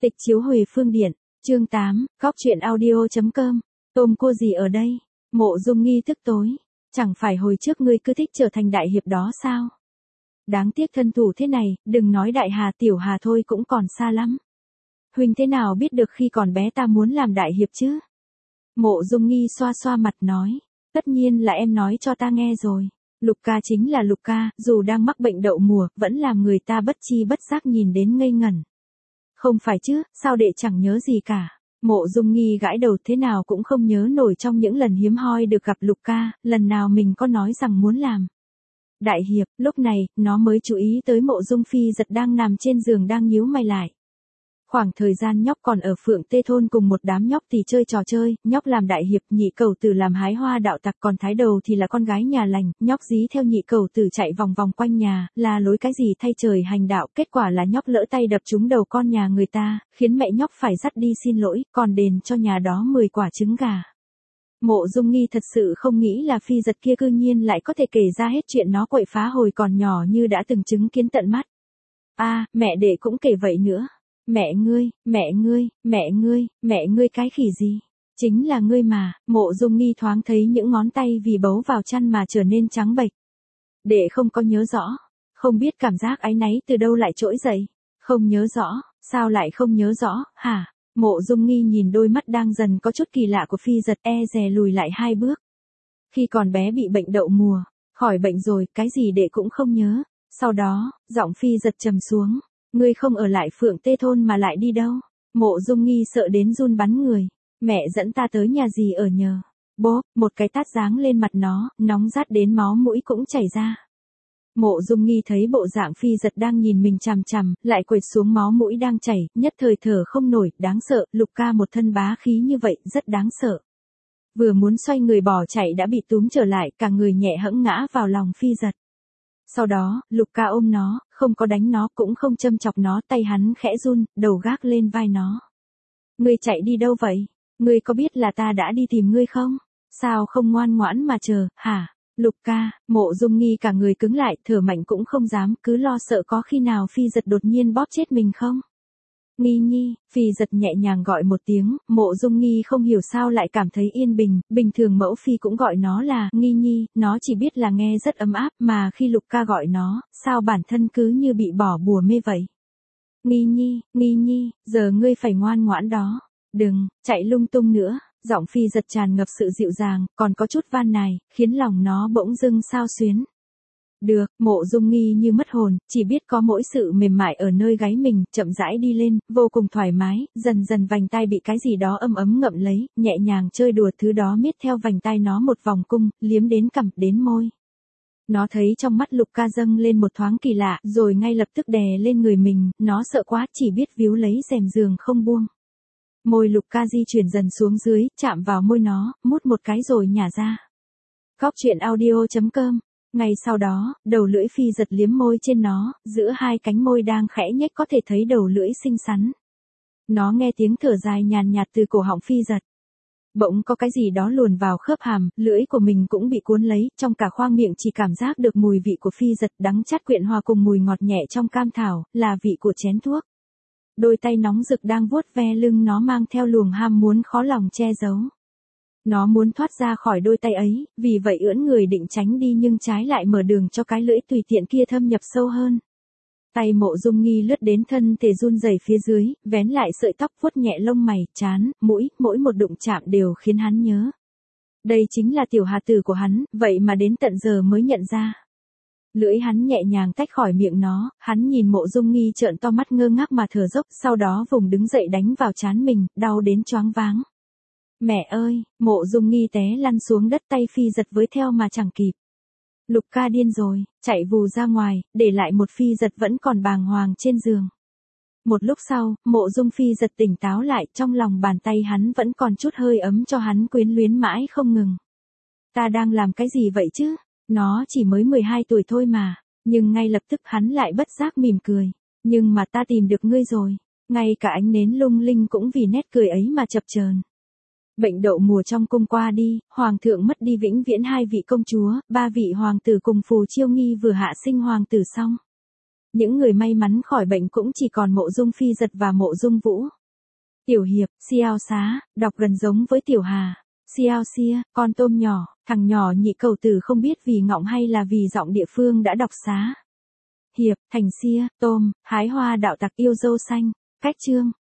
Tịch chiếu Huệ Phương Điện, chương 8, Góc truyện audio.com, tôm cua gì ở đây? Mộ Dung Nghi tức tối, chẳng phải hồi trước ngươi cứ thích trở thành đại hiệp đó sao? Đáng tiếc thân thủ thế này, đừng nói đại hà tiểu hà thôi cũng còn xa lắm. Huynh thế nào biết được khi còn bé ta muốn làm đại hiệp chứ? Mộ Dung Nghi xoa xoa mặt nói, tất nhiên là em nói cho ta nghe rồi. Lục ca chính là Lục ca, dù đang mắc bệnh đậu mùa, vẫn làm người ta bất chi bất giác nhìn đến ngây ngẩn. Không phải chứ, sao đệ chẳng nhớ gì cả. Mộ Dung Nghi gãi đầu thế nào cũng không nhớ nổi trong những lần hiếm hoi được gặp Lục ca, lần nào mình có nói rằng muốn làm đại hiệp. Lúc này, nó mới chú ý tới Mộ Dung Phi Giật đang nằm trên giường đang nhíu mày lại. Khoảng thời gian nhóc còn ở Phượng Tê Thôn cùng một đám nhóc thì chơi trò chơi, nhóc làm đại hiệp, nhị cẩu tử làm hái hoa đạo tặc, còn thái đầu thì là con gái nhà lành, nhóc dí theo nhị cẩu tử chạy vòng vòng quanh nhà, là lối cái gì thay trời hành đạo, kết quả là nhóc lỡ tay đập trúng đầu con nhà người ta, khiến mẹ nhóc phải dắt đi xin lỗi, còn đền cho nhà đó 10 quả trứng gà. Mộ Dung Nghi thật sự không nghĩ là Phi Giật kia cư nhiên lại có thể kể ra hết chuyện nó quậy phá hồi còn nhỏ như đã từng chứng kiến tận mắt. Mẹ đệ cũng kể vậy nữa. Mẹ ngươi cái khỉ gì? Chính là ngươi mà. Mộ Dung Nghi thoáng thấy những ngón tay vì bấu vào chăn mà trở nên trắng bệch. Đệ không có nhớ rõ, không biết cảm giác áy náy từ đâu lại trỗi dậy. Không nhớ rõ, sao lại không nhớ rõ, hả? Mộ Dung Nghi nhìn đôi mắt đang dần có chút kỳ lạ của Phi Giật, dè lùi lại 2 bước. Khi còn bé bị bệnh đậu mùa, khỏi bệnh rồi, cái gì đệ cũng không nhớ. Sau đó, giọng Phi Giật trầm xuống. Ngươi không ở lại Phượng Tê Thôn mà lại đi đâu? Mộ Dung Nghi sợ đến run bắn người. Mẹ dẫn ta tới nhà gì ở nhờ? Bốp, một cái tát giáng lên mặt nó, nóng rát đến máu mũi cũng chảy ra. Mộ Dung Nghi thấy bộ dạng Phi Giật đang nhìn mình chằm chằm, lại quệt xuống máu mũi đang chảy, nhất thời thở không nổi, đáng sợ, Lục ca một thân bá khí như vậy, rất đáng sợ. Vừa muốn xoay người bỏ chạy đã bị túm trở lại, cả người nhẹ hẫng ngã vào lòng Phi Giật. Sau đó, Lục ca ôm nó, không có đánh nó cũng không châm chọc nó, tay hắn khẽ run, đầu gác lên vai nó. Ngươi chạy đi đâu vậy? Ngươi có biết là ta đã đi tìm ngươi không? Sao không ngoan ngoãn mà chờ, hả? Lục ca, Mộ Dung Nghi cả người cứng lại, thở mạnh cũng không dám, cứ lo sợ có khi nào Phi Giật đột nhiên bóp chết mình không? Nghi nhi, Phi Giật nhẹ nhàng gọi một tiếng, Mộ Dung Nghi không hiểu sao lại cảm thấy yên bình, bình thường mẫu phi cũng gọi nó là Nghi nhi, nó chỉ biết là nghe rất ấm áp, mà khi Lục ca gọi nó, sao bản thân cứ như bị bỏ bùa mê vậy. Nghi nhi, giờ ngươi phải ngoan ngoãn đó, đừng chạy lung tung nữa. Giọng Phi Giật tràn ngập sự dịu dàng, còn có chút van nài, khiến lòng nó bỗng dưng xao xuyến. Được, Mộ Dung Nghi như mất hồn, chỉ biết có mỗi sự mềm mại ở nơi gáy mình, chậm rãi đi lên, vô cùng thoải mái, dần dần vành tai bị cái gì đó ấm ấm ngậm lấy, nhẹ nhàng chơi đùa thứ đó miết theo vành tai nó một vòng cung, liếm đến cằm, đến môi. Nó thấy trong mắt Lục ca dâng lên một thoáng kỳ lạ, rồi ngay lập tức đè lên người mình, nó sợ quá, chỉ biết víu lấy rèm giường không buông. Môi Lục ca di chuyển dần xuống dưới, chạm vào môi nó, mút một cái rồi nhả ra. Góc truyện audio.com. Ngay sau đó, đầu lưỡi Phi Giật liếm môi trên nó, giữa hai cánh môi đang khẽ nhếch có thể thấy đầu lưỡi xinh xắn. Nó nghe tiếng thở dài nhàn nhạt từ cổ họng Phi Giật. Bỗng có cái gì đó luồn vào khớp hàm, lưỡi của mình cũng bị cuốn lấy, trong cả khoang miệng chỉ cảm giác được mùi vị của Phi Giật đắng chát quyện hòa cùng mùi ngọt nhẹ trong cam thảo, là vị của chén thuốc. Đôi tay nóng rực đang vuốt ve lưng nó mang theo luồng ham muốn khó lòng che giấu. Nó muốn thoát ra khỏi đôi tay ấy, vì vậy ưỡn người định tránh đi nhưng trái lại mở đường cho cái lưỡi tùy tiện kia thâm nhập sâu hơn. Tay Mộ Dung Nghi lướt đến thân thể run rẩy phía dưới, vén lại sợi tóc vuốt nhẹ lông mày, trán, mũi, mỗi một đụng chạm đều khiến hắn nhớ. Đây chính là tiểu hà tử của hắn, vậy mà đến tận giờ mới nhận ra. Lưỡi hắn nhẹ nhàng tách khỏi miệng nó, hắn nhìn Mộ Dung Nghi trợn to mắt ngơ ngác mà thở dốc, sau đó vùng đứng dậy đánh vào trán mình, đau đến choáng váng. Mẹ ơi, Mộ Dung Nghi té lăn xuống đất, tay Phi Giật với theo mà chẳng kịp. Lục ca điên rồi, chạy vù ra ngoài, để lại một Phi Giật vẫn còn bàng hoàng trên giường. Một lúc sau, Mộ Dung Phi Giật tỉnh táo lại, trong lòng bàn tay hắn vẫn còn chút hơi ấm cho hắn quyến luyến mãi không ngừng. Ta đang làm cái gì vậy chứ? Nó chỉ mới 12 tuổi thôi mà, nhưng ngay lập tức hắn lại bất giác mỉm cười. Nhưng mà ta tìm được ngươi rồi, ngay cả ánh nến lung linh cũng vì nét cười ấy mà chập chờn. Bệnh đậu mùa trong cung qua đi, hoàng thượng mất đi vĩnh viễn 2 vị công chúa, 3 vị hoàng tử cùng Phù Chiêu Nghi vừa hạ sinh hoàng tử xong. Những người may mắn khỏi bệnh cũng chỉ còn Mộ Dung Phi Giật và Mộ Dung Vũ. Tiểu hiệp, Xiao Xá, đọc gần giống với Tiểu Hà. Xiao Xia, con tôm nhỏ, thằng nhỏ nhị cầu tử không biết vì ngọng hay là vì giọng địa phương đã đọc xá. Hiệp, thành Xia, tôm, hái hoa đạo tặc yêu dâu xanh. Cách chương.